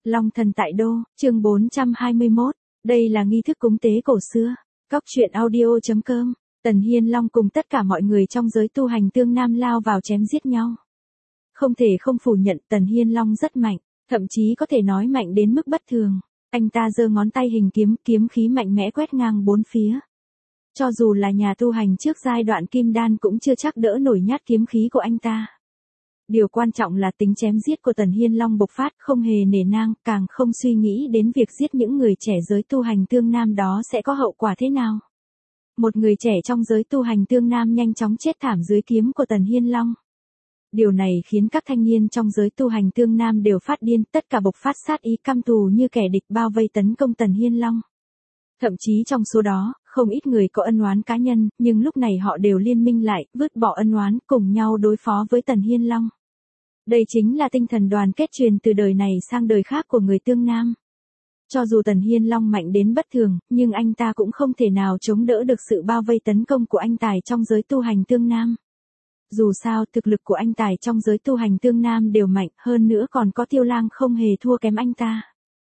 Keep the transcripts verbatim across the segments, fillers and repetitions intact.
Long thần tại đô, chương bốn trăm hai mươi mốt. Đây là nghi thức cúng tế cổ xưa. Cóc truyện audio chấm com. Tần Hiên Long cùng tất cả mọi người trong giới tu hành tương nam lao vào chém giết nhau. Không thể không phủ nhận Tần Hiên Long rất mạnh, thậm chí có thể nói mạnh đến mức bất thường. Anh ta giơ ngón tay hình kiếm, kiếm khí mạnh mẽ quét ngang bốn phía. Cho dù là nhà tu hành trước giai đoạn kim đan cũng chưa chắc đỡ nổi nhát kiếm khí của anh ta. Điều quan trọng là tính chém giết của Tần Hiên Long bộc phát, không hề nể nang, càng không suy nghĩ đến việc giết những người trẻ giới tu hành tương nam đó sẽ có hậu quả thế nào. Một người trẻ trong giới tu hành tương nam nhanh chóng chết thảm dưới kiếm của Tần Hiên Long. Điều này khiến các thanh niên trong giới tu hành tương nam đều phát điên, tất cả bộc phát sát ý căm thù như kẻ địch bao vây tấn công Tần Hiên Long. Thậm chí trong số đó, không ít người có ân oán cá nhân, nhưng lúc này họ đều liên minh lại, vứt bỏ ân oán, cùng nhau đối phó với Tần Hiên Long. Đây chính là tinh thần đoàn kết truyền từ đời này sang đời khác của người tương nam. Cho dù Tần Hiên Long mạnh đến bất thường, nhưng anh ta cũng không thể nào chống đỡ được sự bao vây tấn công của anh Tài trong giới tu hành tương nam. Dù sao, thực lực của anh Tài trong giới tu hành tương nam đều mạnh, hơn nữa còn có Tiêu Lang không hề thua kém anh ta.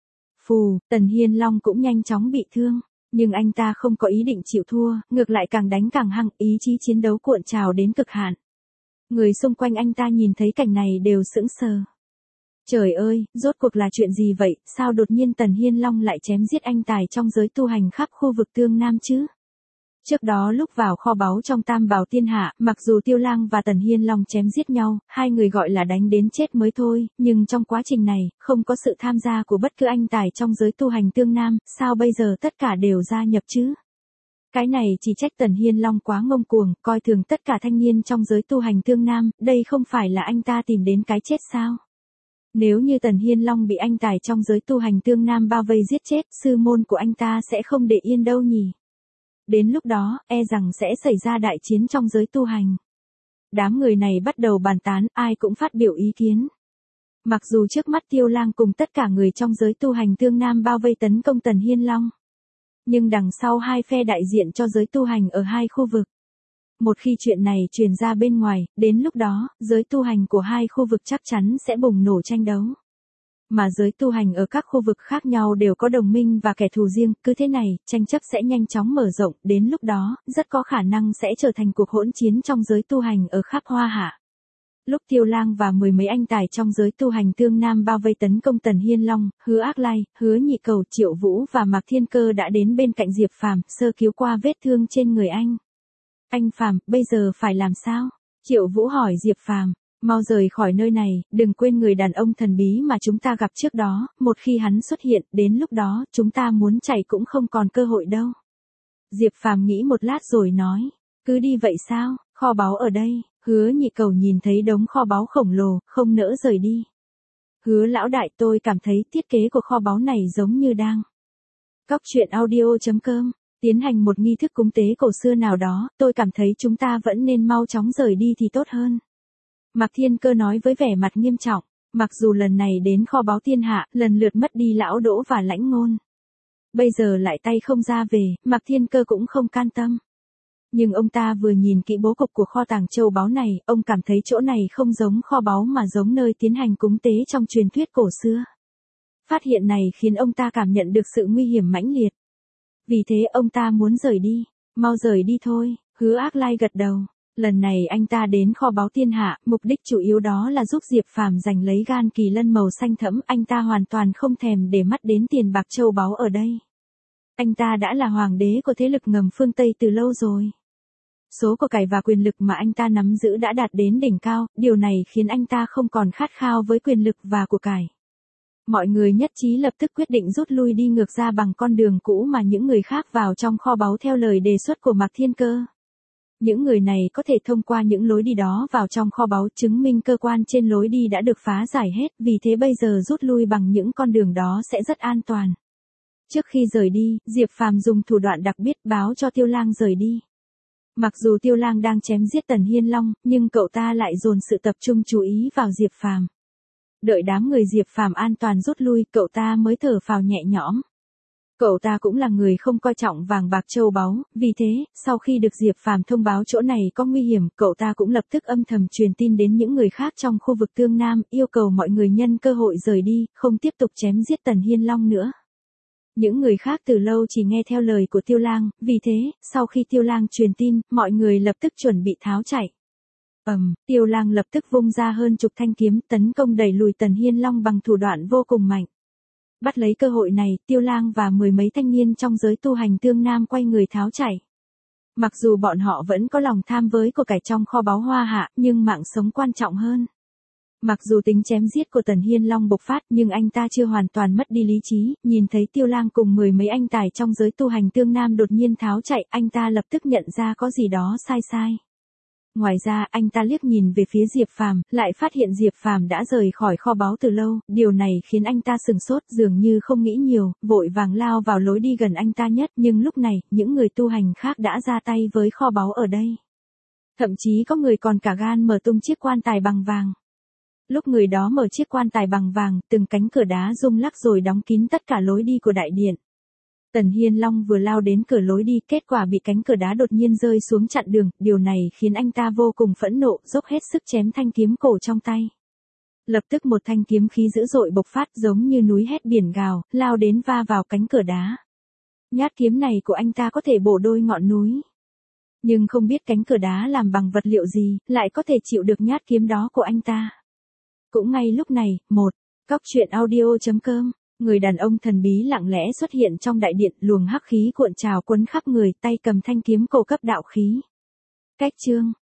Phù, Tần Hiên Long cũng nhanh chóng bị thương, nhưng anh ta không có ý định chịu thua, ngược lại càng đánh càng hăng, ý chí chiến đấu cuộn trào đến cực hạn. Người xung quanh anh ta nhìn thấy cảnh này đều sững sờ. Trời ơi, rốt cuộc là chuyện gì vậy, sao đột nhiên Tần Hiên Long lại chém giết anh Tài trong giới tu hành khắp khu vực tương nam chứ? Trước đó lúc vào kho báu trong Tam Bảo Thiên Hạ, mặc dù Tiêu Lang và Tần Hiên Long chém giết nhau, hai người gọi là đánh đến chết mới thôi, nhưng trong quá trình này, không có sự tham gia của bất cứ anh Tài trong giới tu hành tương nam, sao bây giờ tất cả đều gia nhập chứ? Cái này chỉ trách Tần Hiên Long quá ngông cuồng, coi thường tất cả thanh niên trong giới tu hành tương nam, đây không phải là anh ta tìm đến cái chết sao? Nếu như Tần Hiên Long bị anh Tài trong giới tu hành tương nam bao vây giết chết, sư môn của anh ta sẽ không để yên đâu nhỉ? Đến lúc đó, e rằng sẽ xảy ra đại chiến trong giới tu hành. Đám người này bắt đầu bàn tán, ai cũng phát biểu ý kiến. Mặc dù trước mắt Tiêu Lang cùng tất cả người trong giới tu hành tương nam bao vây tấn công Tần Hiên Long, nhưng đằng sau hai phe đại diện cho giới tu hành ở hai khu vực. Một khi chuyện này truyền ra bên ngoài, đến lúc đó, giới tu hành của hai khu vực chắc chắn sẽ bùng nổ tranh đấu. Mà giới tu hành ở các khu vực khác nhau đều có đồng minh và kẻ thù riêng, cứ thế này, tranh chấp sẽ nhanh chóng mở rộng, đến lúc đó, rất có khả năng sẽ trở thành cuộc hỗn chiến trong giới tu hành ở khắp Hoa Hạ. Lúc Tiêu Lang và mười mấy anh Tài trong giới tu hành tương nam bao vây tấn công Tần Hiên Long, Hứa Ác Lai, Hứa Nhị Cầu, Triệu Vũ và Mạc Thiên Cơ đã đến bên cạnh Diệp Phàm, sơ cứu qua vết thương trên người anh. Anh Phàm, bây giờ phải làm sao? Triệu Vũ hỏi Diệp Phàm. Mau rời khỏi nơi này, đừng quên người đàn ông thần bí mà chúng ta gặp trước đó, một khi hắn xuất hiện, đến lúc đó, chúng ta muốn chạy cũng không còn cơ hội đâu. Diệp Phàm nghĩ một lát rồi nói, cứ đi vậy sao, kho báu ở đây. Hứa Nhị Cầu nhìn thấy đống kho báu khổng lồ, không nỡ rời đi. Hứa lão đại, tôi cảm thấy thiết kế của kho báu này giống như đang. Cóc truyện audio chấm com. Tiến hành một nghi thức cúng tế cổ xưa nào đó, tôi cảm thấy chúng ta vẫn nên mau chóng rời đi thì tốt hơn. Mạc Thiên Cơ nói với vẻ mặt nghiêm trọng, mặc dù lần này đến kho báu thiên hạ, lần lượt mất đi lão Đỗ và Lãnh Ngôn. Bây giờ lại tay không ra về, Mạc Thiên Cơ cũng không can tâm. Nhưng ông ta vừa nhìn kỹ bố cục của kho tàng châu báu này, ông cảm thấy chỗ này không giống kho báu mà giống nơi tiến hành cúng tế trong truyền thuyết cổ xưa. Phát hiện này khiến ông ta cảm nhận được sự nguy hiểm mãnh liệt. Vì thế ông ta muốn rời đi, mau rời đi thôi. Hứa Ác Lai gật đầu. Lần này anh ta đến kho báu thiên hạ, mục đích chủ yếu đó là giúp Diệp Phàm giành lấy gan kỳ lân màu xanh thẫm, anh ta hoàn toàn không thèm để mắt đến tiền bạc châu báu ở đây. Anh ta đã là hoàng đế của thế lực ngầm phương Tây từ lâu rồi. Số của cải và quyền lực mà anh ta nắm giữ đã đạt đến đỉnh cao, điều này khiến anh ta không còn khát khao với quyền lực và của cải. Mọi người nhất trí lập tức quyết định rút lui đi ngược ra bằng con đường cũ mà những người khác vào trong kho báu theo lời đề xuất của Mạc Thiên Cơ. Những người này có thể thông qua những lối đi đó vào trong kho báu, chứng minh cơ quan trên lối đi đã được phá giải hết, vì thế bây giờ rút lui bằng những con đường đó sẽ rất an toàn. Trước khi rời đi, Diệp Phàm dùng thủ đoạn đặc biệt báo cho Tiêu Lang rời đi. Mặc dù Tiêu Lang đang chém giết Tần Hiên Long, nhưng cậu ta lại dồn sự tập trung chú ý vào Diệp Phàm. Đợi đám người Diệp Phàm an toàn rút lui, cậu ta mới thở phào nhẹ nhõm. Cậu ta cũng là người không coi trọng vàng bạc châu báu, vì thế, sau khi được Diệp Phàm thông báo chỗ này có nguy hiểm, cậu ta cũng lập tức âm thầm truyền tin đến những người khác trong khu vực Tương Nam, yêu cầu mọi người nhân cơ hội rời đi, không tiếp tục chém giết Tần Hiên Long nữa. Những người khác từ lâu chỉ nghe theo lời của Tiêu Lang, vì thế, sau khi Tiêu Lang truyền tin, mọi người lập tức chuẩn bị tháo chạy. Ầm, um, Tiêu Lang lập tức vung ra hơn chục thanh kiếm, tấn công đẩy lùi Tần Hiên Long bằng thủ đoạn vô cùng mạnh. Bắt lấy cơ hội này, Tiêu Lang và mười mấy thanh niên trong giới tu hành Tương Nam quay người tháo chạy. Mặc dù bọn họ vẫn có lòng tham với của cải trong kho báu Hoa Hạ, nhưng mạng sống quan trọng hơn. Mặc dù tính chém giết của Tần Hiên Long bộc phát, nhưng anh ta chưa hoàn toàn mất đi lý trí, nhìn thấy Tiêu Lang cùng mười mấy anh tài trong giới tu hành Tương Nam đột nhiên tháo chạy, anh ta lập tức nhận ra có gì đó sai sai. Ngoài ra, anh ta liếc nhìn về phía Diệp Phàm, lại phát hiện Diệp Phàm đã rời khỏi kho báu từ lâu, điều này khiến anh ta sừng sốt, dường như không nghĩ nhiều, vội vàng lao vào lối đi gần anh ta nhất, nhưng lúc này, những người tu hành khác đã ra tay với kho báu ở đây. Thậm chí có người còn cả gan mở tung chiếc quan tài bằng vàng. Lúc người đó mở chiếc quan tài bằng vàng, từng cánh cửa đá rung lắc rồi đóng kín tất cả lối đi của đại điện. Tần Hiên Long vừa lao đến cửa lối đi, kết quả bị cánh cửa đá đột nhiên rơi xuống chặn đường, điều này khiến anh ta vô cùng phẫn nộ, dốc hết sức chém thanh kiếm cổ trong tay. Lập tức một thanh kiếm khí dữ dội bộc phát giống như núi hét biển gào, lao đến va vào cánh cửa đá. Nhát kiếm này của anh ta có thể bổ đôi ngọn núi. Nhưng không biết cánh cửa đá làm bằng vật liệu gì, lại có thể chịu được nhát kiếm đó của anh ta. Cũng ngay lúc này, một, Cóc truyện audio chấm com, người đàn ông thần bí lặng lẽ xuất hiện trong đại điện, luồng hắc khí cuộn trào quấn khắp người, tay cầm thanh kiếm cổ cấp đạo khí. Cách chương